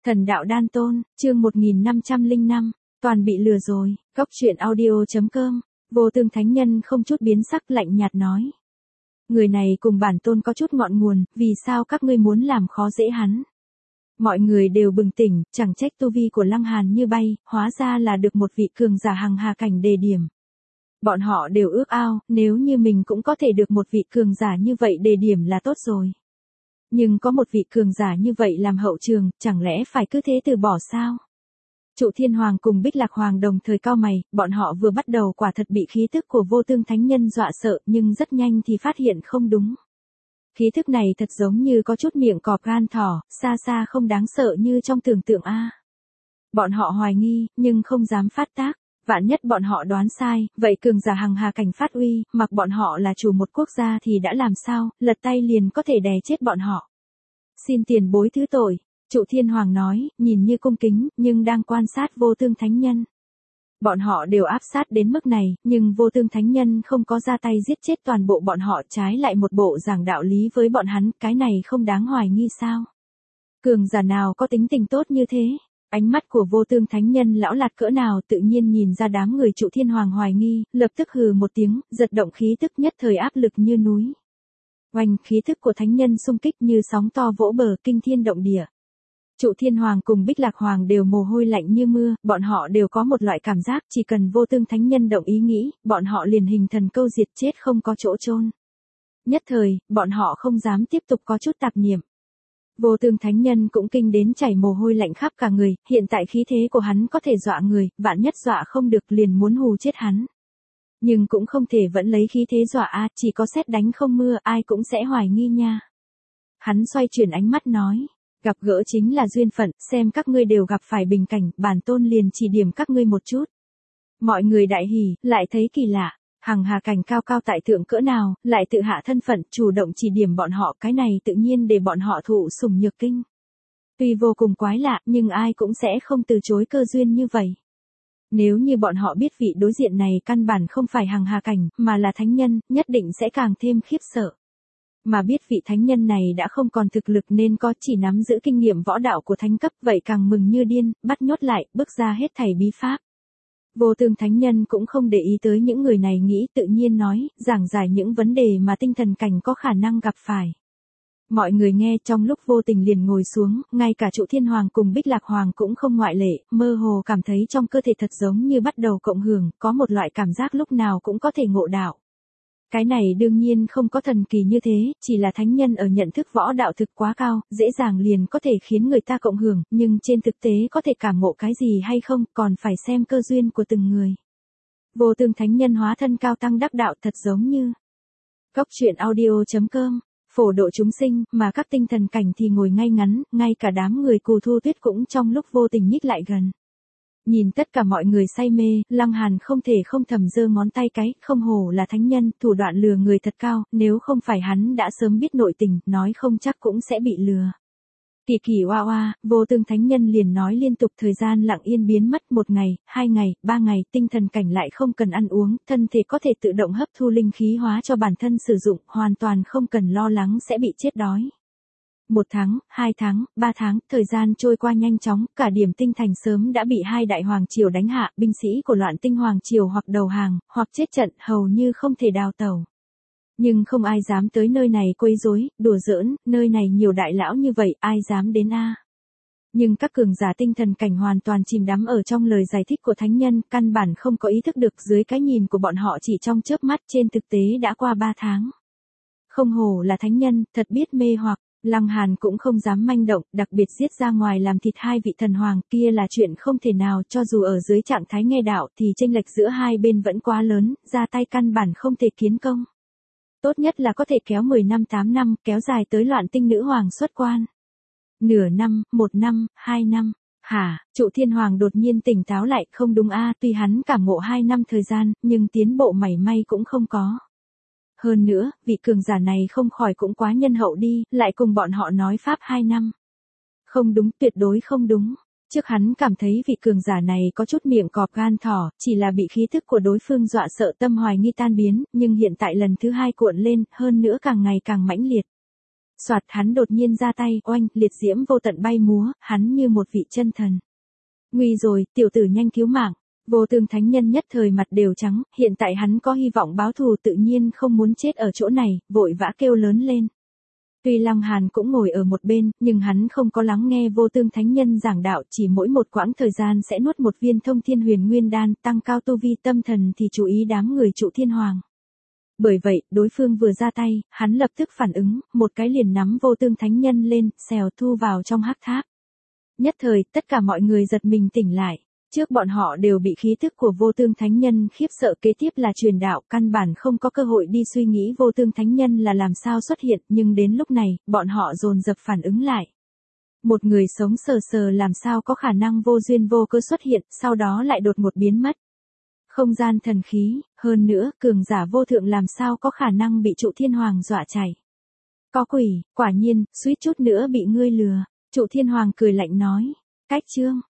Thần đạo đan tôn, chương 1505, toàn bị lừa rồi, góc truyện audio.com, Vô Tương Thánh Nhân không chút biến sắc lạnh nhạt nói. Người này cùng bản tôn có chút ngọn nguồn, vì sao các ngươi muốn làm khó dễ hắn? Mọi người đều bừng tỉnh, chẳng trách tu vi của Lăng Hàn như bay, hóa ra là được một vị cường giả hằng hà cảnh đề điểm. Bọn họ đều ước ao, nếu như mình cũng có thể được một vị cường giả như vậy đề điểm là tốt rồi. Nhưng có một vị cường giả như vậy làm hậu trường, chẳng lẽ phải cứ thế từ bỏ sao? Trụ Thiên Hoàng cùng Bích Lạc Hoàng đồng thời cau mày, bọn họ vừa bắt đầu quả thật bị khí thức của Vô Tương Thánh Nhân dọa sợ, nhưng rất nhanh thì phát hiện không đúng. Khí thức này thật giống như có chút miệng cọp gan thỏ, xa xa không đáng sợ như trong tưởng tượng a. Bọn họ hoài nghi, nhưng không dám phát tác. Vạn nhất bọn họ đoán sai, vậy cường giả hằng hà cảnh phát uy, mặc bọn họ là chủ một quốc gia thì đã làm sao, lật tay liền có thể đè chết bọn họ. Xin tiền bối thứ tội, Trụ Thiên Hoàng nói, nhìn như cung kính, nhưng đang quan sát Vô Tương Thánh Nhân. Bọn họ đều áp sát đến mức này, nhưng Vô Tương Thánh Nhân không có ra tay giết chết toàn bộ bọn họ, trái lại một bộ giảng đạo lý với bọn hắn, cái này không đáng hoài nghi sao? Cường giả nào có tính tình tốt như thế? Ánh mắt của Vô Tương Thánh Nhân lão lạt cỡ nào tự nhiên nhìn ra đám người Trụ Thiên Hoàng hoài nghi, lập tức hừ một tiếng, giật động khí tức nhất thời áp lực như núi. Oanh, khí tức của Thánh Nhân xung kích như sóng to vỗ bờ, kinh thiên động địa. Trụ Thiên Hoàng cùng Bích Lạc Hoàng đều mồ hôi lạnh như mưa, bọn họ đều có một loại cảm giác chỉ cần Vô Tương Thánh Nhân động ý nghĩ, bọn họ liền hình thần câu diệt chết không có chỗ chôn. Nhất thời, bọn họ không dám tiếp tục có chút tạp niệm. Vô Tương Thánh Nhân cũng kinh đến chảy mồ hôi lạnh khắp cả người, hiện tại khí thế của hắn có thể dọa người, vạn nhất dọa không được liền muốn hù chết hắn. Nhưng cũng không thể vẫn lấy khí thế dọa a, chỉ có sét đánh không mưa, ai cũng sẽ hoài nghi nha. Hắn xoay chuyển ánh mắt nói, gặp gỡ chính là duyên phận, xem các ngươi đều gặp phải bình cảnh, bản tôn liền chỉ điểm các ngươi một chút. Mọi người đại hỉ, lại thấy kỳ lạ. Hằng hà cảnh cao cao tại thượng cỡ nào, lại tự hạ thân phận, chủ động chỉ điểm bọn họ, cái này tự nhiên để bọn họ thụ sủng nhược kinh. Tuy vô cùng quái lạ, nhưng ai cũng sẽ không từ chối cơ duyên như vậy. Nếu như bọn họ biết vị đối diện này căn bản không phải hằng hà cảnh, mà là thánh nhân, nhất định sẽ càng thêm khiếp sợ. Mà biết vị thánh nhân này đã không còn thực lực nên có chỉ nắm giữ kinh nghiệm võ đạo của thánh cấp, vậy càng mừng như điên, bắt nhốt lại, bước ra hết thảy bí pháp. Vô Tương Thánh Nhân cũng không để ý tới những người này nghĩ, tự nhiên nói, giảng giải những vấn đề mà tinh thần cảnh có khả năng gặp phải. Mọi người nghe trong lúc vô tình liền ngồi xuống, ngay cả Trụ Thiên Hoàng cùng Bích Lạc Hoàng cũng không ngoại lệ, mơ hồ cảm thấy trong cơ thể thật giống như bắt đầu cộng hưởng, có một loại cảm giác lúc nào cũng có thể ngộ đạo. Cái này đương nhiên không có thần kỳ như thế, chỉ là thánh nhân ở nhận thức võ đạo thực quá cao, dễ dàng liền có thể khiến người ta cộng hưởng, nhưng trên thực tế có thể cảm ngộ cái gì hay không, còn phải xem cơ duyên của từng người. Vô Tương Thánh Nhân hóa thân cao tăng đắc đạo thật giống như góc truyện audio.com, phổ độ chúng sinh, mà các tinh thần cảnh thì ngồi ngay ngắn, ngay cả đám người Cù Thu Tuyết cũng trong lúc vô tình nhích lại gần. Nhìn tất cả mọi người say mê, Lăng Hàn không thể không thầm giơ ngón tay cái, không hổ là thánh nhân, thủ đoạn lừa người thật cao, nếu không phải hắn đã sớm biết nội tình, nói không chắc cũng sẽ bị lừa. Kỳ kỳ oa oa, Vô Tương Thánh Nhân liền nói liên tục, thời gian lặng yên biến mất, 1 ngày, 2 ngày, 3 ngày, tinh thần cảnh lại không cần ăn uống, thân thể có thể tự động hấp thu linh khí hóa cho bản thân sử dụng, hoàn toàn không cần lo lắng sẽ bị chết đói. 1 tháng, 2 tháng, 3 tháng, thời gian trôi qua nhanh chóng, cả Điểm Tinh Thành sớm đã bị 2 đại hoàng triều đánh hạ, binh sĩ của Loạn Tinh Hoàng triều hoặc đầu hàng, hoặc chết trận, hầu như không thể đào tẩu. Nhưng không ai dám tới nơi này quấy rối, đùa giỡn, nơi này nhiều đại lão như vậy, ai dám đến a? Nhưng các cường giả tinh thần cảnh hoàn toàn chìm đắm ở trong lời giải thích của thánh nhân, căn bản không có ý thức được dưới cái nhìn của bọn họ chỉ trong chớp mắt, trên thực tế đã qua 3 tháng. Không hổ là thánh nhân, thật biết mê hoặc. Lăng Hàn cũng không dám manh động, đặc biệt giết ra ngoài làm thịt 2 vị thần hoàng, kia là chuyện không thể nào, cho dù ở dưới trạng thái nghe đạo thì chênh lệch giữa hai bên vẫn quá lớn, ra tay căn bản không thể kiến công. Tốt nhất là có thể kéo 10 năm 8 năm, kéo dài tới Loạn Tinh nữ hoàng xuất quan. Nửa năm, 1 năm, 2 năm. Hả, Trụ Thiên Hoàng đột nhiên tỉnh táo lại, không đúng a, tuy hắn cảm ngộ 2 năm thời gian, nhưng tiến bộ mảy may cũng không có. Hơn nữa, vị cường giả này không khỏi cũng quá nhân hậu đi, lại cùng bọn họ nói pháp 2 năm. Không đúng, tuyệt đối không đúng. Trước hắn cảm thấy vị cường giả này có chút miệng cọp gan thỏ, chỉ là bị khí thức của đối phương dọa sợ, tâm hoài nghi tan biến, nhưng hiện tại lần thứ 2 cuộn lên, hơn nữa càng ngày càng mãnh liệt. Soạt hắn đột nhiên ra tay, oanh, liệt diễm vô tận bay múa, hắn như một vị chân thần. Nguy rồi, tiểu tử nhanh cứu mạng. Vô Tương Thánh Nhân nhất thời mặt đều trắng, hiện tại hắn có hy vọng báo thù tự nhiên không muốn chết ở chỗ này, vội vã kêu lớn lên. Tuy Lăng Hàn cũng ngồi ở một bên, nhưng hắn không có lắng nghe Vô Tương Thánh Nhân giảng đạo, chỉ mỗi một quãng thời gian sẽ nuốt một viên Thông Thiên Huyền Nguyên Đan, tăng cao tu vi tâm thần thì chú ý đám người Trụ Thiên Hoàng. Bởi vậy, đối phương vừa ra tay, hắn lập tức phản ứng, một cái liền nắm Vô Tương Thánh Nhân lên, xèo thu vào trong hắc tháp. Nhất thời, tất cả mọi người giật mình tỉnh lại. Trước bọn họ đều bị khí thức của Vô Tương Thánh Nhân khiếp sợ, kế tiếp là truyền đạo, căn bản không có cơ hội đi suy nghĩ Vô Tương Thánh Nhân là làm sao xuất hiện, nhưng đến lúc này, bọn họ dồn dập phản ứng lại. Một người sống sờ sờ làm sao có khả năng vô duyên vô cớ xuất hiện, sau đó lại đột ngột biến mất. Không gian thần khí, hơn nữa, cường giả vô thượng làm sao có khả năng bị Trụ Thiên Hoàng dọa chạy. Có quỷ, quả nhiên, suýt chút nữa bị ngươi lừa. Trụ Thiên Hoàng cười lạnh nói. Cách chương.